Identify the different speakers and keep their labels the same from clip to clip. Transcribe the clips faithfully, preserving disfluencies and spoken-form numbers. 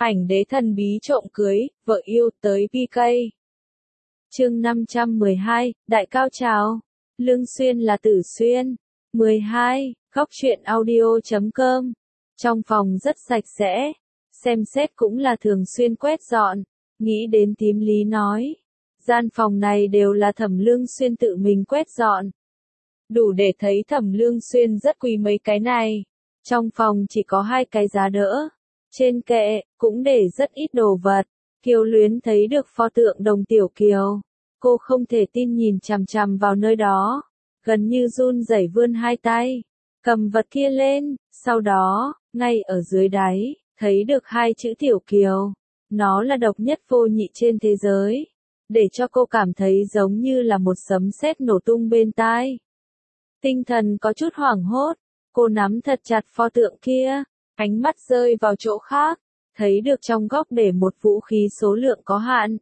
Speaker 1: Ảnh đế thần bí trộm cưới, vợ yêu tới pê ca. Chương năm trăm mười hai, Đại cao trào. Lương Xuyên là Tử Xuyên. mười hai, góc truyện audio chấm com. Trong phòng rất sạch sẽ, xem xét cũng là thường xuyên quét dọn. Nghĩ đến tím lý nói, gian phòng này đều là Thẩm Lương Xuyên tự mình quét dọn. Đủ để thấy Thẩm Lương Xuyên rất quý mấy cái này. Trong phòng chỉ có hai cái giá đỡ. Trên kệ, cũng để rất ít đồ vật. Kiều Luyến thấy được pho tượng Đồng Tiểu Kiều. Cô không thể tin nhìn chằm chằm vào nơi đó. Gần như run rẩy vươn hai tay. Cầm vật kia lên, sau đó, ngay ở dưới đáy, thấy được hai chữ Tiểu Kiều. Nó là độc nhất vô nhị trên thế giới. Để cho cô cảm thấy giống như là một sấm sét nổ tung bên tai. Tinh thần có chút hoảng hốt. Cô nắm thật chặt pho tượng kia. Ánh mắt rơi vào chỗ khác, thấy được trong góc để một vũ khí số lượng có hạn.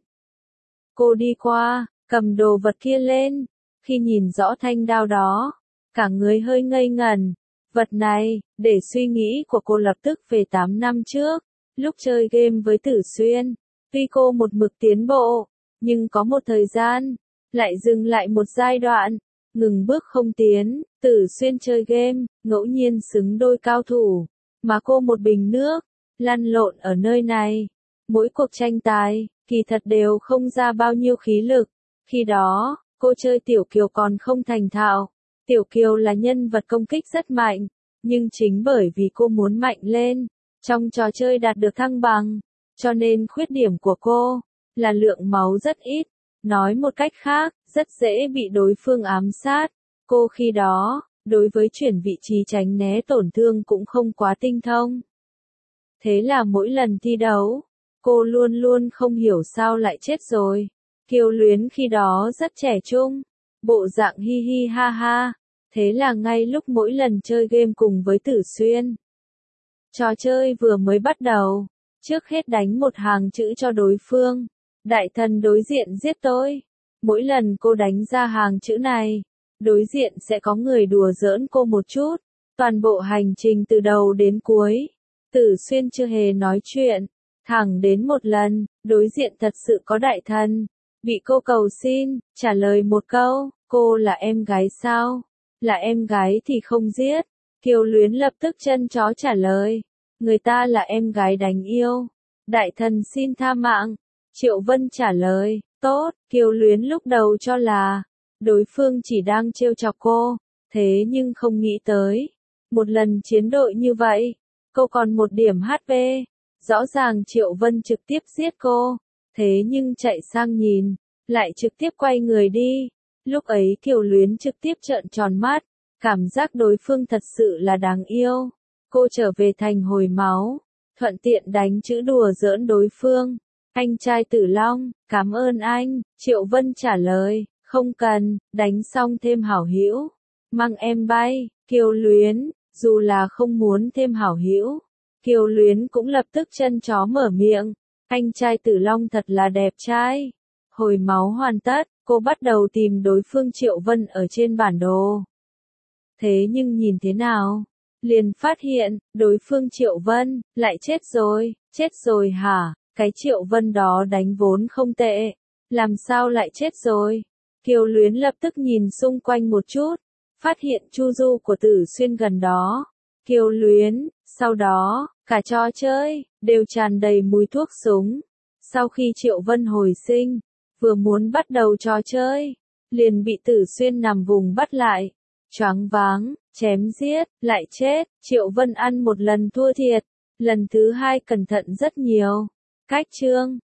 Speaker 1: Cô đi qua, cầm đồ vật kia lên, khi nhìn rõ thanh đao đó, cả người hơi ngây ngẩn. Vật này, để suy nghĩ của cô lập tức về tám năm trước, lúc chơi game với Tử Xuyên. Tuy cô một mực tiến bộ, nhưng có một thời gian, lại dừng lại một giai đoạn, ngừng bước không tiến. Tử Xuyên chơi game, ngẫu nhiên xứng đôi cao thủ. Mà cô một bình nước, lăn lộn ở nơi này. Mỗi cuộc tranh tài, kỳ thật đều không ra bao nhiêu khí lực. Khi đó, cô chơi Tiểu Kiều còn không thành thạo. Tiểu Kiều là nhân vật công kích rất mạnh, nhưng chính bởi vì cô muốn mạnh lên, trong trò chơi đạt được thăng bằng, cho nên khuyết điểm của cô là lượng máu rất ít. Nói một cách khác, rất dễ bị đối phương ám sát. Cô khi đó, đối với chuyển vị trí tránh né tổn thương cũng không quá tinh thông. Thế là mỗi lần thi đấu, cô luôn luôn không hiểu sao lại chết rồi. Kiều Luyến khi đó rất trẻ trung, bộ dạng hi hi ha ha. Thế là ngay lúc mỗi lần chơi game cùng với Tử Xuyên, trò chơi vừa mới bắt đầu, trước hết đánh một hàng chữ cho đối phương. Đại thần đối diện giết tôi. Mỗi lần cô đánh ra hàng chữ này, đối diện sẽ có người đùa giỡn cô một chút. Toàn bộ hành trình từ đầu đến cuối, Tử Xuyên chưa hề nói chuyện. Thẳng đến một lần, đối diện thật sự có đại thần. Bị cô cầu xin, trả lời một câu, cô là em gái sao? Là em gái thì không giết. Kiều Luyến lập tức chân chó trả lời. Người ta là em gái đánh yêu. Đại thần xin tha mạng. Triệu Vân trả lời, tốt. Kiều Luyến lúc đầu cho là đối phương chỉ đang trêu chọc cô, thế nhưng không nghĩ tới. Một lần chiến đội như vậy, cô còn một điểm hát pê. Rõ ràng Triệu Vân trực tiếp giết cô, thế nhưng chạy sang nhìn, lại trực tiếp quay người đi. Lúc ấy Kiều Luyến trực tiếp trợn tròn mắt, cảm giác đối phương thật sự là đáng yêu. Cô trở về thành hồi máu, thuận tiện đánh chữ đùa giỡn đối phương. Anh trai Tử Long, cảm ơn anh. Triệu Vân trả lời, không cần, đánh xong thêm hảo hữu. Mang em bay. Kiều Luyến, dù là không muốn thêm hảo hữu, Kiều Luyến cũng lập tức chân chó mở miệng. Anh trai Tử Long thật là đẹp trai. Hồi máu hoàn tất, cô bắt đầu tìm đối phương Triệu Vân ở trên bản đồ. Thế nhưng nhìn thế nào? Liền phát hiện, đối phương Triệu Vân, lại chết rồi. Chết rồi hả? Cái Triệu Vân đó đánh vốn không tệ. Làm sao lại chết rồi? Kiều Luyến lập tức nhìn xung quanh một chút. Phát hiện chu du của Tử Xuyên gần đó. Kiều Luyến, sau đó, cả trò chơi, đều tràn đầy mùi thuốc súng. Sau khi Triệu Vân hồi sinh, vừa muốn bắt đầu trò chơi, liền bị Tử Xuyên nằm vùng bắt lại. Choáng váng, chém giết, lại chết. Triệu Vân ăn một lần thua thiệt, lần thứ hai cẩn thận rất nhiều. Cách chương